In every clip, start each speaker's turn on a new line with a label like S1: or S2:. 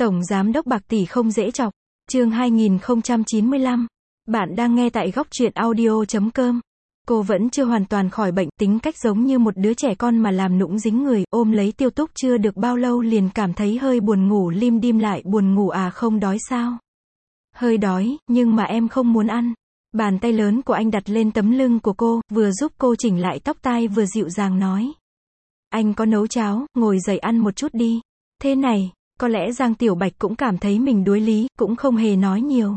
S1: Tổng Giám đốc Bạc Tỷ không dễ chọc. Chương 2095. Bạn đang nghe tại góc truyện audio.com. Cô vẫn chưa hoàn toàn khỏi bệnh, tính cách giống như một đứa trẻ con mà làm nũng dính người, ôm lấy Tiêu Túc chưa được bao lâu liền cảm thấy hơi buồn ngủ, lim dim lại, buồn ngủ à, không đói sao? Hơi đói, nhưng mà em không muốn ăn. Bàn tay lớn của anh đặt lên tấm lưng của cô, vừa giúp cô chỉnh lại tóc tai vừa dịu dàng nói. Anh có nấu cháo, ngồi dậy ăn một chút đi. Thế này, có lẽ Giang Tiểu Bạch cũng cảm thấy mình đuối lý, cũng không hề nói nhiều.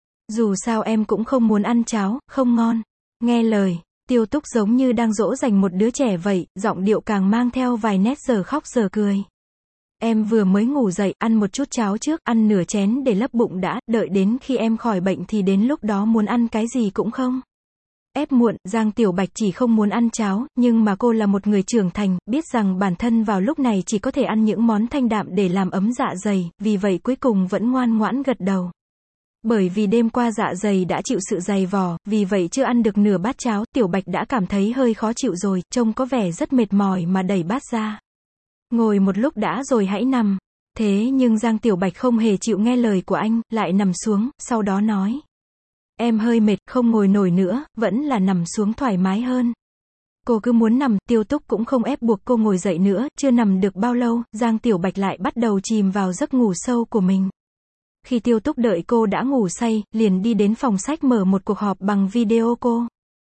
S1: Dù sao em cũng không muốn ăn cháo, không ngon. Nghe lời, Tiêu Túc giống như đang dỗ dành một đứa trẻ vậy, giọng điệu càng mang theo vài nét giờ khóc giờ cười. Em vừa mới ngủ dậy, ăn một chút cháo trước, ăn nửa chén để lấp bụng đã, đợi đến khi em khỏi bệnh thì đến lúc đó muốn ăn cái gì cũng không. Ép muộn, Giang Tiểu Bạch chỉ không muốn ăn cháo, nhưng mà cô là một người trưởng thành, biết rằng bản thân vào lúc này chỉ có thể ăn những món thanh đạm để làm ấm dạ dày, vì vậy cuối cùng vẫn ngoan ngoãn gật đầu. Bởi vì đêm qua dạ dày đã chịu sự dày vò, vì vậy chưa ăn được nửa bát cháo, Tiểu Bạch đã cảm thấy hơi khó chịu rồi, trông có vẻ rất mệt mỏi mà đẩy bát ra. Ngồi một lúc đã rồi hãy nằm. Thế nhưng Giang Tiểu Bạch không hề chịu nghe lời của anh, lại nằm xuống, sau đó nói. Em hơi mệt, không ngồi nổi nữa, vẫn là nằm xuống thoải mái hơn. Cô cứ muốn nằm, Tiêu Túc cũng không ép buộc cô ngồi dậy nữa, chưa nằm được bao lâu, Giang Tiểu Bạch lại bắt đầu chìm vào giấc ngủ sâu của mình. Khi Tiêu Túc đợi cô đã ngủ say, liền đi đến phòng sách mở một cuộc họp bằng video cô.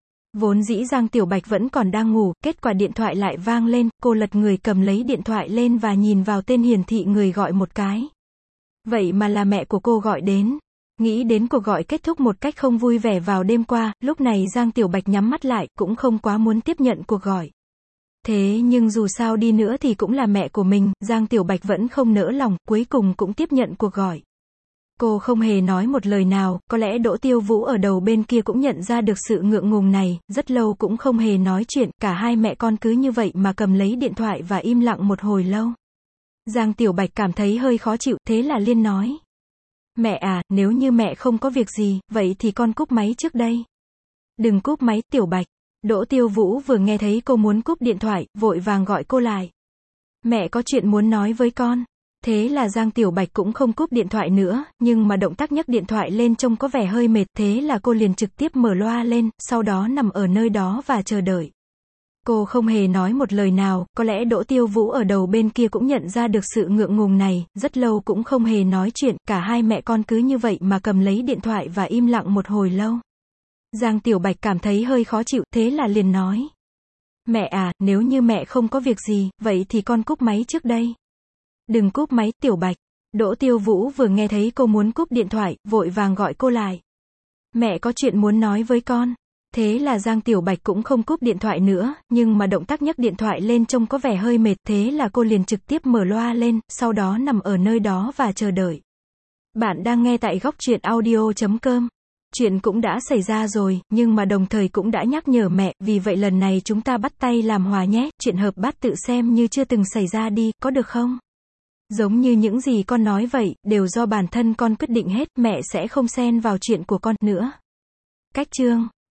S1: Vốn dĩ Giang Tiểu Bạch vẫn còn đang ngủ, kết quả điện thoại lại vang lên, cô lật người cầm lấy điện thoại lên và nhìn vào tên hiển thị người gọi một cái. Vậy mà là mẹ của cô gọi đến. Nghĩ đến cuộc gọi kết thúc một cách không vui vẻ vào đêm qua, lúc này Giang Tiểu Bạch nhắm mắt lại, cũng không quá muốn tiếp nhận cuộc gọi. Thế nhưng dù sao đi nữa thì cũng là mẹ của mình, Giang Tiểu Bạch vẫn không nỡ lòng, cuối cùng cũng tiếp nhận cuộc gọi. Cô không hề nói một lời nào, có lẽ Đỗ Tiêu Vũ ở đầu bên kia cũng nhận ra được sự ngượng ngùng này, rất lâu cũng không hề nói chuyện, cả hai mẹ con cứ như vậy mà cầm lấy điện thoại và im lặng một hồi lâu. Giang Tiểu Bạch cảm thấy hơi khó chịu, thế là liên nói. Mẹ à, nếu như mẹ không có việc gì, vậy thì con cúp máy trước đây. Đừng cúp máy, Tiểu Bạch. Đỗ Tiêu Vũ vừa nghe thấy cô muốn cúp điện thoại, vội vàng gọi cô lại. Mẹ có chuyện muốn nói với con. Thế là Giang Tiểu Bạch cũng không cúp điện thoại nữa, nhưng mà động tác nhấc điện thoại lên trông có vẻ hơi mệt, thế là cô liền trực tiếp mở loa lên, sau đó nằm ở nơi đó và chờ đợi. Cô không hề nói một lời nào, có lẽ Đỗ Tiêu Vũ ở đầu bên kia cũng nhận ra được sự ngượng ngùng này, rất lâu cũng không hề nói chuyện, cả hai mẹ con cứ như vậy mà cầm lấy điện thoại và im lặng một hồi lâu. Giang Tiểu Bạch cảm thấy hơi khó chịu, thế là liền nói. Mẹ à, nếu như mẹ không có việc gì, vậy thì con cúp máy trước đây. Đừng cúp máy, Tiểu Bạch. Đỗ Tiêu Vũ vừa nghe thấy cô muốn cúp điện thoại, vội vàng gọi cô lại. Mẹ có chuyện muốn nói với con. Thế là Giang Tiểu Bạch cũng không cúp điện thoại nữa, nhưng mà động tác nhấc điện thoại lên trông có vẻ hơi mệt, thế là cô liền trực tiếp mở loa lên, sau đó nằm ở nơi đó và chờ đợi. Bạn đang nghe tại góc truyện audio.com. Chuyện cũng đã xảy ra rồi, nhưng mà đồng thời cũng đã nhắc nhở mẹ, vì vậy lần này chúng ta bắt tay làm hòa nhé, chuyện hợp bát tự xem như chưa từng xảy ra đi, có được không? Giống như những gì con nói vậy, đều do bản thân con quyết định hết, mẹ sẽ không xen vào chuyện của con nữa. Cách chương